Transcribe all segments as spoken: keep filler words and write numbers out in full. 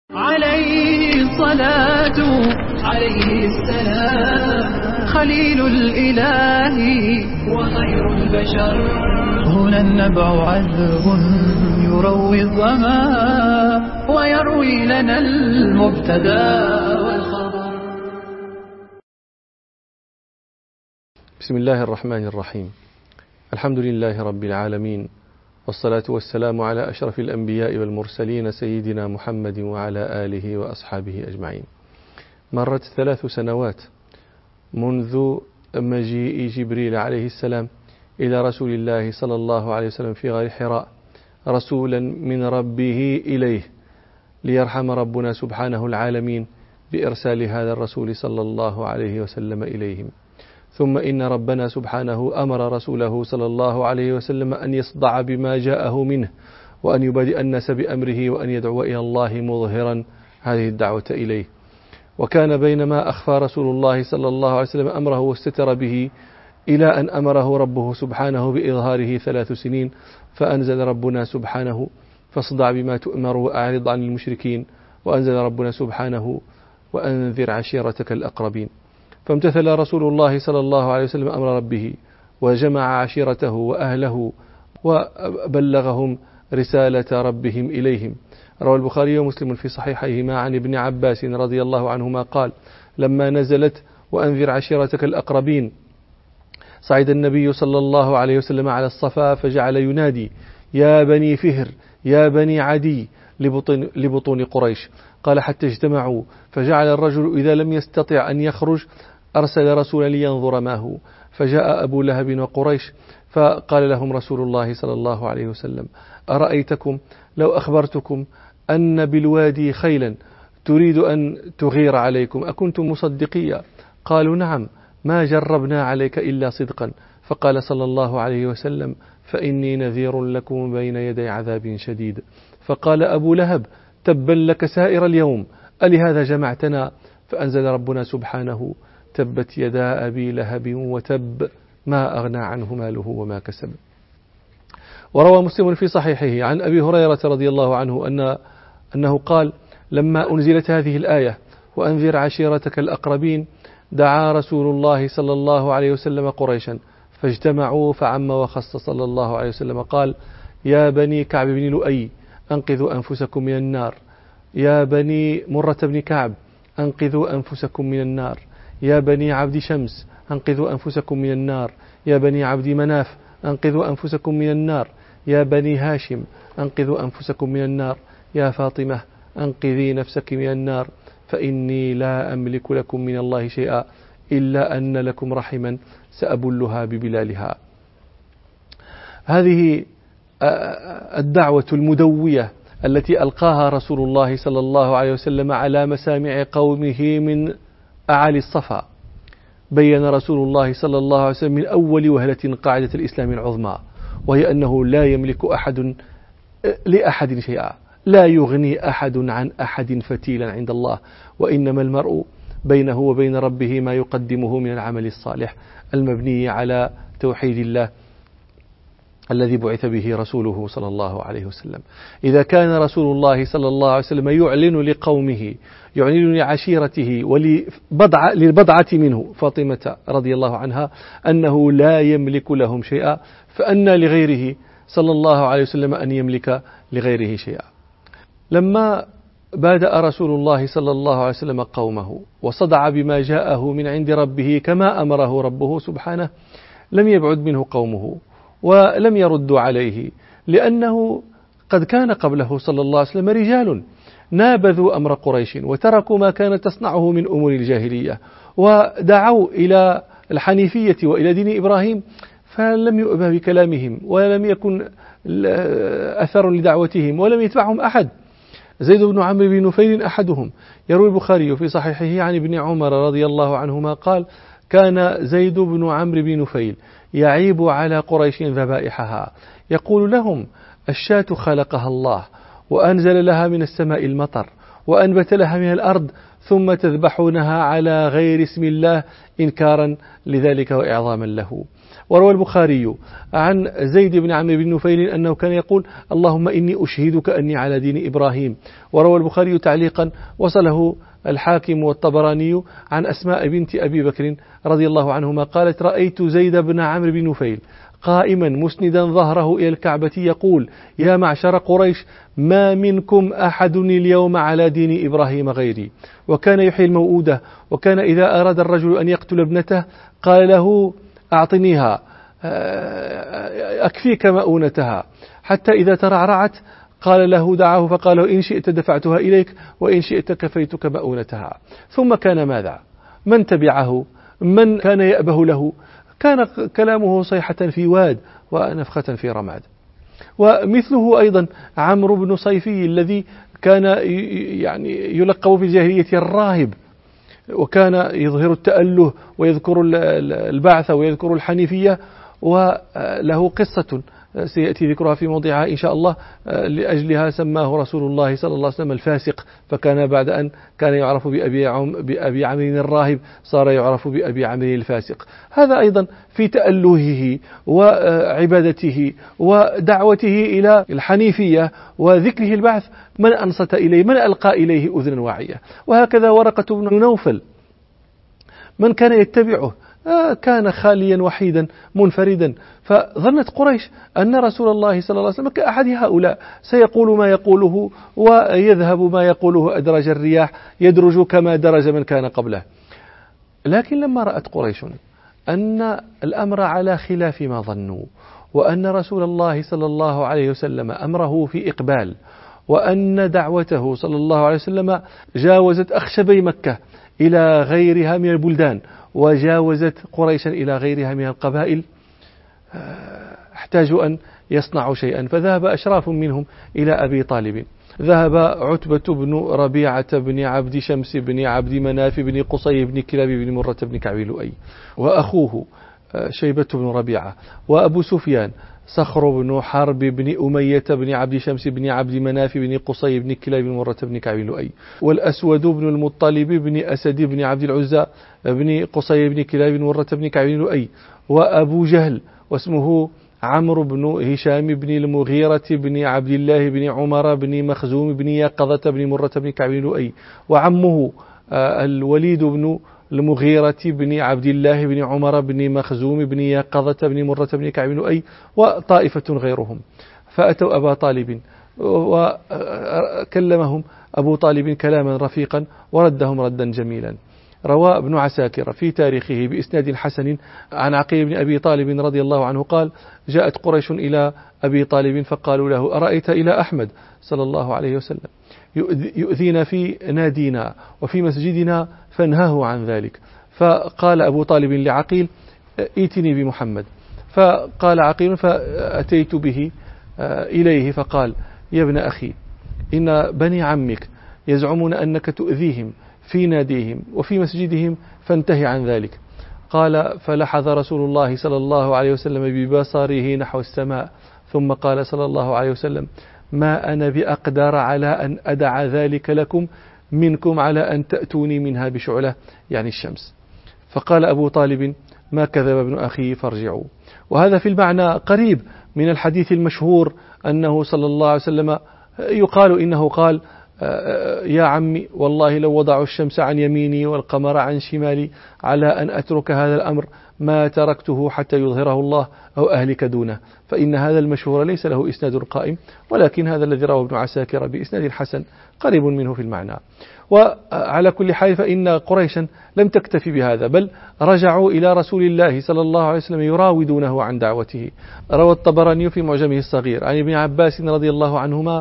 عليه الصلاة عليه السلام خليل الإله وخير البشر. هنا النبع عذب يروي الظما ويروي لنا المبتدا والخبر. بسم الله الرحمن الرحيم. الحمد لله رب العالمين، والصلاة والسلام على أشرف الأنبياء والمرسلين سيدنا محمد وعلى آله وأصحابه أجمعين. مرت ثلاث سنوات منذ مجيء جبريل عليه السلام إلى رسول الله صلى الله عليه وسلم في غار حراء رسولا من ربه إليه، ليرحم ربنا سبحانه العالمين بإرسال هذا الرسول صلى الله عليه وسلم إليهم. ثم إن ربنا سبحانه أمر رسوله صلى الله عليه وسلم أن يصدع بما جاءه منه، وأن يبادئ الناس بأمره، وأن يدعو إلى الله مظهرا هذه الدعوة إليه. وكان بينما أخفى رسول الله صلى الله عليه وسلم أمره واستتر به إلى أن أمره ربه سبحانه بإظهاره ثلاث سنين، فأنزل ربنا سبحانه فاصدع بما تؤمر وأعرض عن المشركين، وأنزل ربنا سبحانه وأنذر عشيرتك الأقربين. فامتثل رسول الله صلى الله عليه وسلم أمر ربه، وجمع عشيرته وأهله وبلغهم رسالة ربهم إليهم. روى البخاري ومسلم في صحيحيهما عن ابن عباس رضي الله عنهما قال: لما نزلت وأنذر عشيرتك الأقربين صعد النبي صلى الله عليه وسلم على الصفا فجعل ينادي: يا بني فهر يا بني عدي لبطون, لبطون قريش. قال: حتى اجتمعوا، فجعل الرجل إذا لم يستطع أن يخرج أرسل رسولا لينظر ما هو، فجاء أبو لهب وقريش، فقال لهم رسول الله صلى الله عليه وسلم: أرأيتكم لو أخبرتكم أن بالوادي خيلا تريد أن تغير عليكم أكنتم مصدقيا؟ قالوا: نعم، ما جربنا عليك إلا صدقا. فقال صلى الله عليه وسلم: فإني نذير لكم بين يدي عذاب شديد. فقال أبو لهب: تبا لك سائر اليوم، ألهذا جمعتنا؟ فأنزل ربنا سبحانه: تبت يدا أبي لهب وتب، ما أغنى عنه ماله وما كسب. وروى مسلم في صحيحه عن أبي هريرة رضي الله عنه أن أنه قال: لما أنزلت هذه الآية وأنذر عشيرتك الأقربين دعا رسول الله صلى الله عليه وسلم قريشا فاجتمعوا فعم وخص صلى الله عليه وسلم. قال: يا بني كعب بن لؤي أنقذوا أنفسكم من النار، يا بني مرة بن كعب أنقذوا أنفسكم من النار، يا بني عبد شمس أنقذوا أنفسكم من النار، يا بني عبد مناف أنقذوا أنفسكم من النار، يا بني هاشم أنقذوا أنفسكم من النار، يا فاطمة أنقذي نفسك من النار، فإني لا أملك لكم من الله شيئا إلا أن لكم رحما سأبلها ببلالها. هذه الدعوة المدوية التي ألقاها رسول الله صلى الله عليه وسلم على مسامع قومه من أعالي الصفا، بين رسول الله صلى الله عليه وسلم من أول وهلة قاعدة الإسلام العظمى، وهي أنه لا يملك أحد لأحد شيئا، لا يغني أحد عن أحد فتيلا عند الله، وإنما المرء بينه وبين ربه ما يقدمه من العمل الصالح المبني على توحيد الله الذي بعث به رسوله صلى الله عليه وسلم. إذا كان رسول الله صلى الله عليه وسلم يعلن لقومه، يعلن لعشيرته وللبضعة منه فاطمة رضي الله عنها أنه لا يملك لهم شيئا، فأن لغيره صلى الله عليه وسلم أن يملك لغيره شيئا. لما بادأ رسول الله صلى الله عليه وسلم قومه وصدع بما جاءه من عند ربه كما أمره ربه سبحانه، لم يبعد منه قومه ولم يردوا عليه، لأنه قد كان قبله صلى الله عليه وسلم رجال نابذوا أمر قريش وتركوا ما كانت تصنعه من أمور الجاهلية ودعوا إلى الحنيفية وإلى دين إبراهيم، فلم يؤبه بكلامهم ولم يكن أثر لدعوتهم ولم يتبعهم أحد. زيد بن عمرو بن نفيل أحدهم. يروي البخاري في صحيحه عن ابن عمر رضي الله عنهما قال: كان زيد بن عمرو بن نفيل يعيب على قريش ذبائحها، يقول لهم: الشاة خلقها الله وأنزل لها من السماء المطر وأنبت لها من الأرض، ثم تذبحونها على غير اسم الله إنكارا لذلك وإعظاما له. وروى البخاري عن زيد بن عمرو بن نفيل أنه كان يقول اللهم إني أشهدك أني على دين إبراهيم. وروى البخاري تعليقا وصله الحاكم والطبراني عن أسماء بنت أبي بكر رضي الله عنهما قالت رأيت زيد بن عمرو بن نفيل قائما مسندا ظهره إلى الكعبة يقول يا معشر قريش ما منكم أحد اليوم على دين إبراهيم غيري. وكان يحيي الموؤودة، وكان إذا أراد الرجل أن يقتل ابنته قال له أعطنيها أكفيك مؤونتها، حتى إذا ترعرعت قال له دعه فقال له إن شئت دفعتها إليك وإن شئت كفيتك مؤونتها. ثم كان ماذا؟ من تبعه؟ من كان يأبه له؟ كان كلامه صيحة في واد ونفخة في رماد. ومثله أيضا عمرو بن صيفي الذي كان يعني يلقب في الجاهلية الراهب، وكان يظهر التأله ويذكر البعث ويذكر الحنيفية، وله قصة سيأتي ذكرها في موضعها إن شاء الله، لأجلها سماه رسول الله صلى الله عليه وسلم الفاسق، فكان بعد أن كان يعرف بأبي, عم بأبي عمرو الراهب صار يعرف بأبي عمرو الفاسق. هذا أيضا في تألهه وعبادته ودعوته إلى الحنيفية وذكره البعث من أنصت إليه، من ألقى إليه أذنا واعية. وهكذا ورقة بن نوفل من كان يتبعه كان خاليا وحيدا منفردا، فظنت قريش أن رسول الله صلى الله عليه وسلم كأحد هؤلاء سيقول ما يقوله ويذهب ما يقوله أدرج الرياح، يدرج كما درج من كان قبله. لكن لما رأت قريش أن الأمر على خلاف ما ظنوا، وأن رسول الله صلى الله عليه وسلم أمره في إقبال، وأن دعوته صلى الله عليه وسلم جاوزت أخشبي مكة إلى غيرها من البلدان، وجاوزت قريشا إلى غيرها من القبائل، احتاجوا أن يصنعوا شيئا. فذهب أشراف منهم إلى أبي طالب، ذهب عتبة بن ربيعة بن عبد شمس بن عبد مناف بن قصي بن كلاب بن مرة بن كعب لؤي، وأخوه شيبة بن ربيعة، وأبو سفيان صخر بن حرب بن أمية بن عبد شمس بن عبد مناف بن قصي بن كلاب بن مرة بن كعب لؤي، والأسود بن المطلب بن أسد بن عبد العزى بن قصي بن كلاب بن مرة بن كعب لؤي، وأبو جهل واسمه عمرو بن هشام بن المغيرة بن عبد الله بن عمر بن مخزوم بن يقظة بن مرة بن كعب لؤي، وعمه الوليد بن المغيرة بن عبد الله بن عمر بن مخزوم بن يقظة بن مرة بن كعب لؤي، وطائفة غيرهم. فأتوا أبا طالب وكلمهم أبو طالب كلاما رفيقا وردهم ردا جميلا. روى ابن عساكر في تاريخه بإسناد حسن عن عقيل بن أبي طالب رضي الله عنه قال جاءت قريش إلى أبي طالب فقالوا له أرأيت إلى أحمد صلى الله عليه وسلم يؤذينا في نادينا وفي مسجدنا فانهاه عن ذلك. فقال أبو طالب لعقيل ائتني بمحمد، فقال عقيل فأتيت به إليه فقال يا ابن أخي إن بني عمك يزعمون أنك تؤذيهم في ناديهم وفي مسجدهم فانتهي عن ذلك. قال فلحظ رسول الله صلى الله عليه وسلم ببصره نحو السماء ثم قال صلى الله عليه وسلم ما أنا بأقدر على أن أدع ذلك لكم منكم على أن تأتوني منها بشعلة، يعني الشمس. فقال أبو طالب ما كذب ابن أخي فارجعوا. وهذا في المعنى قريب من الحديث المشهور أنه صلى الله عليه وسلم يقال إنه قال يا عمي والله لو وضعوا الشمس عن يميني والقمر عن شمالي على أن أترك هذا الأمر ما تركته حتى يظهره الله أو أهلك دونه. فإن هذا المشهور ليس له إسناد قائم، ولكن هذا الذي رواه ابن عساكر بإسناد حسن قريب منه في المعنى. وعلى كل حال فإن قريشا لم تكتفي بهذا، بل رجعوا إلى رسول الله صلى الله عليه وسلم يراودونه عن دعوته. روى الطبراني في معجمه الصغير عن ابن عباس رضي الله عنهما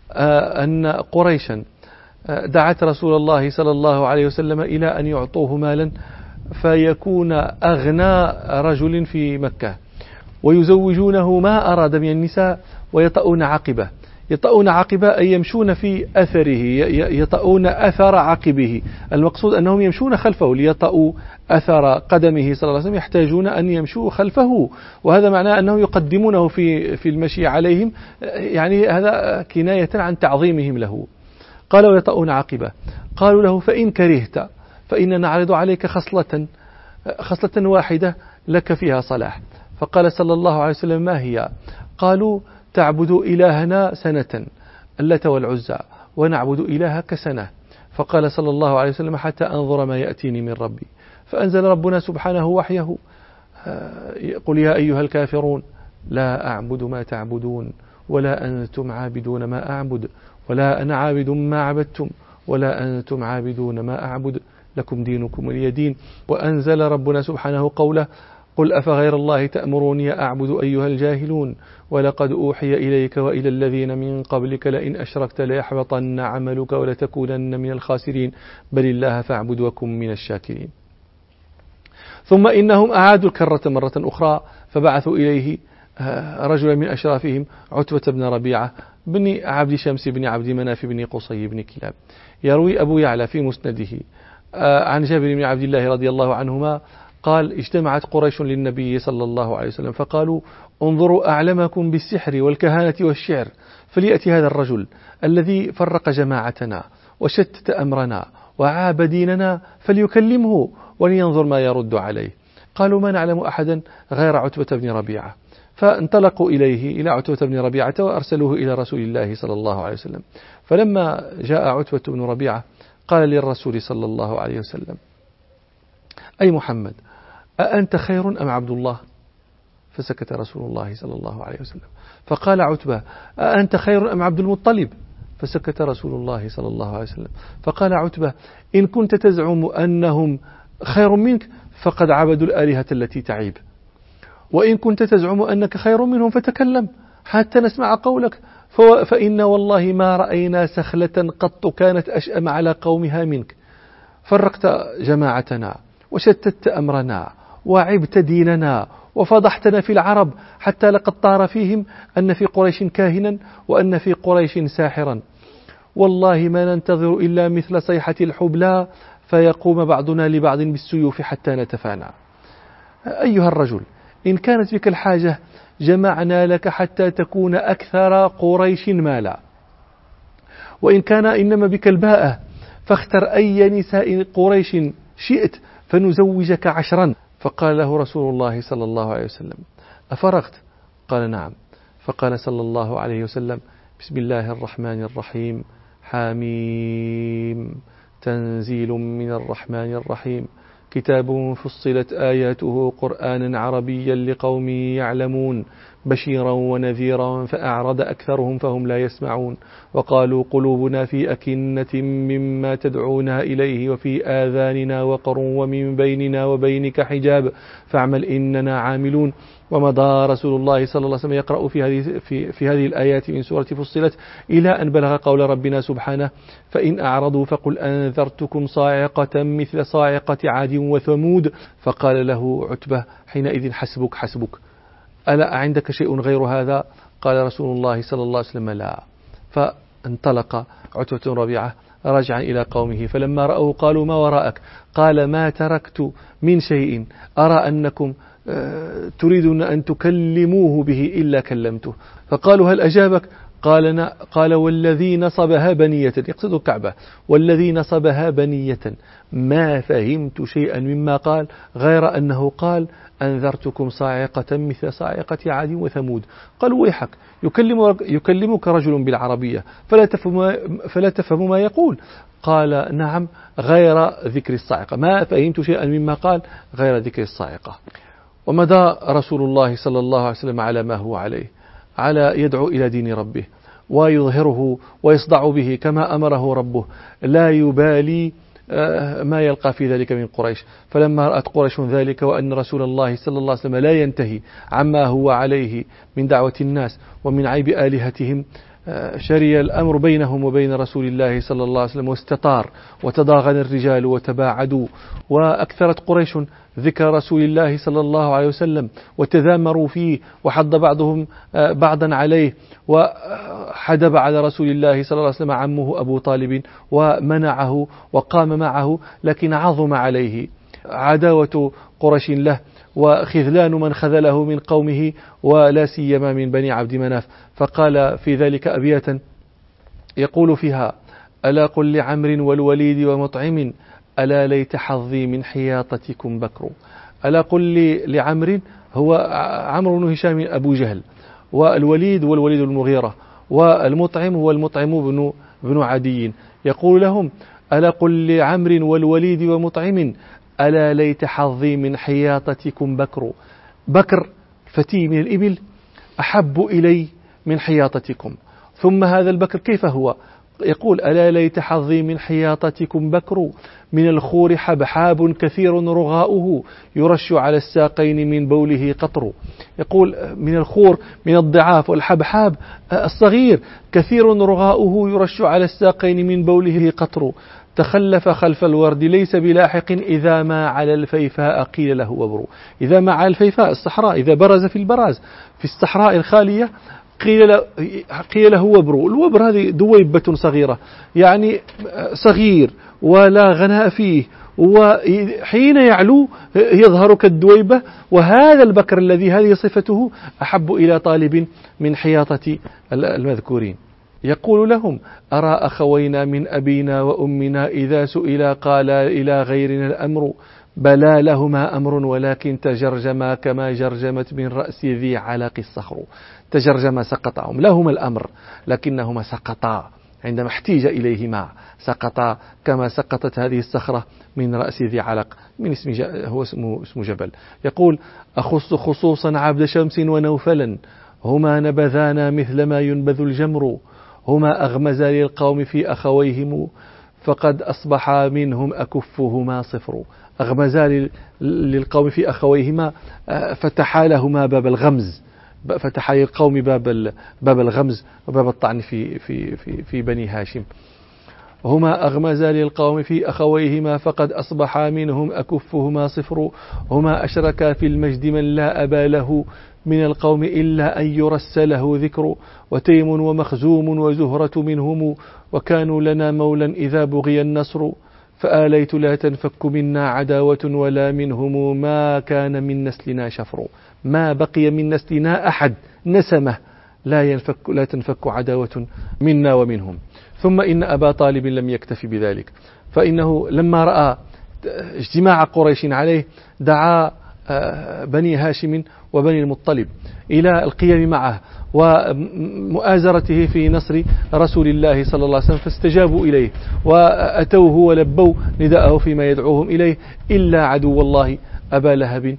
أن قريشا دعت رسول الله صلى الله عليه وسلم إلى أن يعطوه مالا فيكون أغنى رجل في مكة، ويزوجونه ما أراد من النساء ويطؤون عقبه. يطؤون عقبه أي يمشون في أثره، يطؤون أثر عقبه، المقصود أنهم يمشون خلفه ليطؤوا أثر قدمه صلى الله عليه وسلم، يحتاجون أن يمشوا خلفه، وهذا معناه أنهم يقدمونه في في المشي عليهم، يعني هذا كناية عن تعظيمهم له. قالوا يطؤون عقبه، قالوا له فإن كرهت فإن نعرض عليك خصلة خصلة واحدة لك فيها صلاح، فقال صلى الله عليه وسلم: ما هي؟ قالوا: تعبد إلهنا سنة اللات والعزى ونعبد إلهك سنة. فقال صلى الله عليه وسلم: حتى أنظر ما يأتيني من ربي. فأنزل ربنا سبحانه وحيه: قل يا أيها الكافرون لا أعبد ما تعبدون ولا أنتم عابدون ما أعبد ولا أنا عابد ما عبدتم ولا أنتم عابدون ما أعبد لكم دينكم ولي دين. وأنزل ربنا سبحانه قوله: قل أفغير الله تأمروني أعبد أيها الجاهلون ولقد أوحي إليك وإلى الذين من قبلك لئن أشركت ليحبطن عملك ولتكونن من الخاسرين بل الله فاعبد وكن من الشاكرين. ثم إنهم أعادوا الكرة مرة أخرى فبعثوا إليه رجلا من أشرافهم عتبة بن ربيعة بن عبد شمس بن عبد مناف بن قصي بن كلاب. يروي أبو يعلى في مسنده عن جابر بن عبد الله رضي الله عنهما قال: اجتمعت قريش للنبي صلى الله عليه وسلم فقالوا: انظروا أعلمكم بالسحر والكهانة والشعر، فليأتي هذا الرجل الذي فرق جماعتنا وشتت أمرنا وعاب ديننا فليكلمه ولينظر ما يرد عليه. قالوا: ما نعلم أحدا غير عتبة بن ربيعة. فانطلقوا إليه إلى عتبة بن ربيعة وأرسلوه إلى رسول الله صلى الله عليه وسلم. فلما جاء عتبة بن ربيعة قال للرسول صلى الله عليه وسلم: أي محمد، أأنت خير أم عبد الله؟ فسكت رسول الله صلى الله عليه وسلم. فقال عتبة: أأنت خير أم عبد المطلب؟ فسكت رسول الله صلى الله عليه وسلم. فقال عتبة: إن كنت تزعم أنهم خير منك فقد عبدوا الآلهة التي تعيب، وإن كنت تزعم أنك خير منهم فتكلم حتى نسمع قولك، فإن والله ما رأينا سخلة قط كانت أشأم على قومها منك. فرقت جماعتنا وشتت أمرنا وعبت ديننا وفضحتنا في العرب حتى لقد طار فيهم أن في قريش كاهنا وأن في قريش ساحرا. والله ما ننتظر إلا مثل صيحة الحبلى فيقوم بعضنا لبعض بالسيوف حتى نتفانى. أيها الرجل، إن كانت بك الحاجة جمعنا لك حتى تكون أكثر قريش مالا، وإن كان إنما بك الباءة فاختر أي نساء قريش شئت فنزوجك عشرا. فقال له رسول الله صلى الله عليه وسلم: أفرغت؟ قال: نعم. فقال صلى الله عليه وسلم: بسم الله الرحمن الرحيم، حميم، تنزيل من الرحمن الرحيم، كتاب فصلت آياته قرآنا عربيا لقوم يعلمون، بشيرا ونذيرا فأعرض أكثرهم فهم لا يسمعون، وقالوا قلوبنا في أكنة مما تدعونا إليه وفي آذاننا وقر ومن بيننا وبينك حجاب فاعمل إننا عاملون. ومضى رسول الله صلى الله عليه وسلم يقرأ في هذه, في, في هذه الآيات من سورة فصلت إلى أن بلغ قول ربنا سبحانه: فإن أعرضوا فقل أنذرتكم صاعقة مثل صاعقة عاد وثمود. فقال له عتبة حينئذ: حسبك حسبك، ألا عندك شيء غير هذا؟ قال رسول الله صلى الله عليه وسلم: لا. فانطلق عتبة بن ربيعة راجعا إلى قومه، فلما رأوه قالوا: ما وراءك؟ قال: ما تركت من شيء أرى أنكم تريدون أن تكلموه به إلا كلمته. فقالوا: هل أجابك؟ قال: قال والذي نصبها بنية، يقصد الكعبة، والذي نصبها بنية ما فهمت شيئا مما قال غير أنه قال: أنذرتكم صاعقة مثل صاعقة عاد وثمود. قالوا: ويحك، يكلم يكلمك رجل بالعربية فلا تفهم, فلا تفهم ما يقول. قال: نعم، غير ذكر الصاعقة، ما فهمت شيئا مما قال غير ذكر الصاعقة. ومضى رسول الله صلى الله عليه وسلم على ما هو عليه، على يدعو إلى دين ربه ويظهره ويصدع به كما أمره ربه، لا يبالي ما يلقى في ذلك من قريش. فلما رأت قريش ذلك وأن رسول الله صلى الله عليه وسلم لا ينتهي عما هو عليه من دعوة الناس ومن عيب آلهتهم، شري الأمر بينهم وبين رسول الله صلى الله عليه وسلم واستطار، وتضاغن الرجال وتباعدوا، وأكثرت قريش ذكر رسول الله صلى الله عليه وسلم وتذامروا فيه، وحض بعضهم بعضا عليه، وحدب على رسول الله صلى الله عليه وسلم عمه أبو طالب ومنعه وقام معه، لكن عظم عليه عداوة قريش له وخذلان من خذله من قومه ولا سيما من بني عبد مناف. فقال في ذلك أبياتا يقول فيها: ألا قل لعمر والوليد ومطعم ألا ليت حظي من حياطتكم بكر. ألا قل لعمر هو عمرو بن هشام أبو جهل، والوليد والوليد المغيرة، والمطعم هو المطعم بن بن عدي. يقول لهم: ألا قل لعمرو والوليد ومطعم ألا ليت حظي من حياطتكم بكر. بكر فتي من الإبل أحب إلي من حياطتكم. ثم هذا البكر كيف هو؟ يقول: ألا ليت حظي من حياطتكم بكر، من الخور حبحاب كثير رغاؤه يرش على الساقين من بوله قطر. يقول من الخور من الضعاف والحبحاب الصغير كثير رغاؤه يرش على الساقين من بوله قطر. تخلف خلف الورد ليس بلاحق إذا ما على الفيفاء قيل له وبر. إذا ما على الفيفاء الصحراء، إذا برز في البراز في الصحراء الخالية قيل له, قيل له وبر. الوبر هذه دويبة صغيرة، يعني صغير ولا غناء فيه، وحين يعلو يظهر كالدويبة. وهذا البكر الذي هذه صفته أحب إلى طالب من حياطة المذكورين. يقول لهم: أرى أخوينا من أبينا وأمنا إذا سئلا قال إلى غيرنا الأمر، بلى لهما أمر ولكن تجرجما كما جرجمت من رأس ذي علق الصخر. تجرجما سقطهم، لهما الأمر لكنهما سقطا عندما احتيج إليهما، سقطا كما سقطت هذه الصخرة من رأس ذي علق، من اسم هو اسمه اسم جبل. يقول: أخص خصوصا عبد شمس ونوفلا، هما نبذانا مثل ما ينبذ الجمر، هما أغمزا للقوم في أخويهم فقد أصبح منهم أكفهما صفر. أغمزا للقوم في أخويهما، فتح لهما باب الغمز، فتح للقوم باب باب الغمز وباب الطعن في في في في بني هاشم. هما أغمزا للقوم في أخويهما فقد أصبح منهم أكفهما صفر. هما أشركا في المجد من لا أبا له من القوم إلا أن يرس له ذكر. وتيم ومخزوم وزهرة منهم، وكانوا لنا مولا إذا بغي النصر. فآليت لا تنفك منا عداوة ولا منهم ما كان من نسلنا شفر. ما بقي من نسلنا أحد نسمه لا ينفك لا تنفك عداوة منا ومنهم. ثم إن أبا طالب لم يكتف بذلك، فإنه لما رأى اجتماع قريش عليه دعا بني هاشم وبني المطلب إلى القيام معه ومؤازرته في نصر رسول الله صلى الله عليه وسلم، فاستجابوا إليه وأتوه ولبوا نداءه فيما يدعوهم إليه، إلا عدو الله أبا لهب،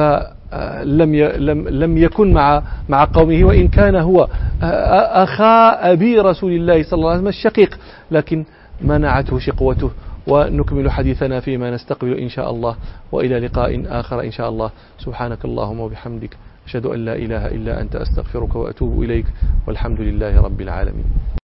فلم لم لم يكن مع مع قومه، وإن كان هو أخا أبي رسول الله صلى الله عليه وسلم الشقيق، لكن منعته شقوته. ونكمل حديثنا فيما نستقبل إن شاء الله، وإلى لقاء آخر إن شاء الله. سبحانك اللهم وبحمدك، أشهد أن لا إله إلا أنت، أستغفرك وأتوب إليك، والحمد لله رب العالمين.